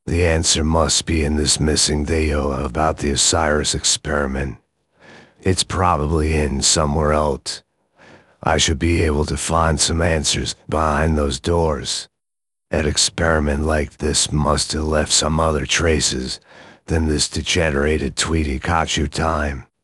The answer must be in this missing video about the Osiris experiment. It's probably in somewhere else. I should be able to find some answers behind those doors. An experiment like this must have left some other traces than this degenerated Tweety Kachu time.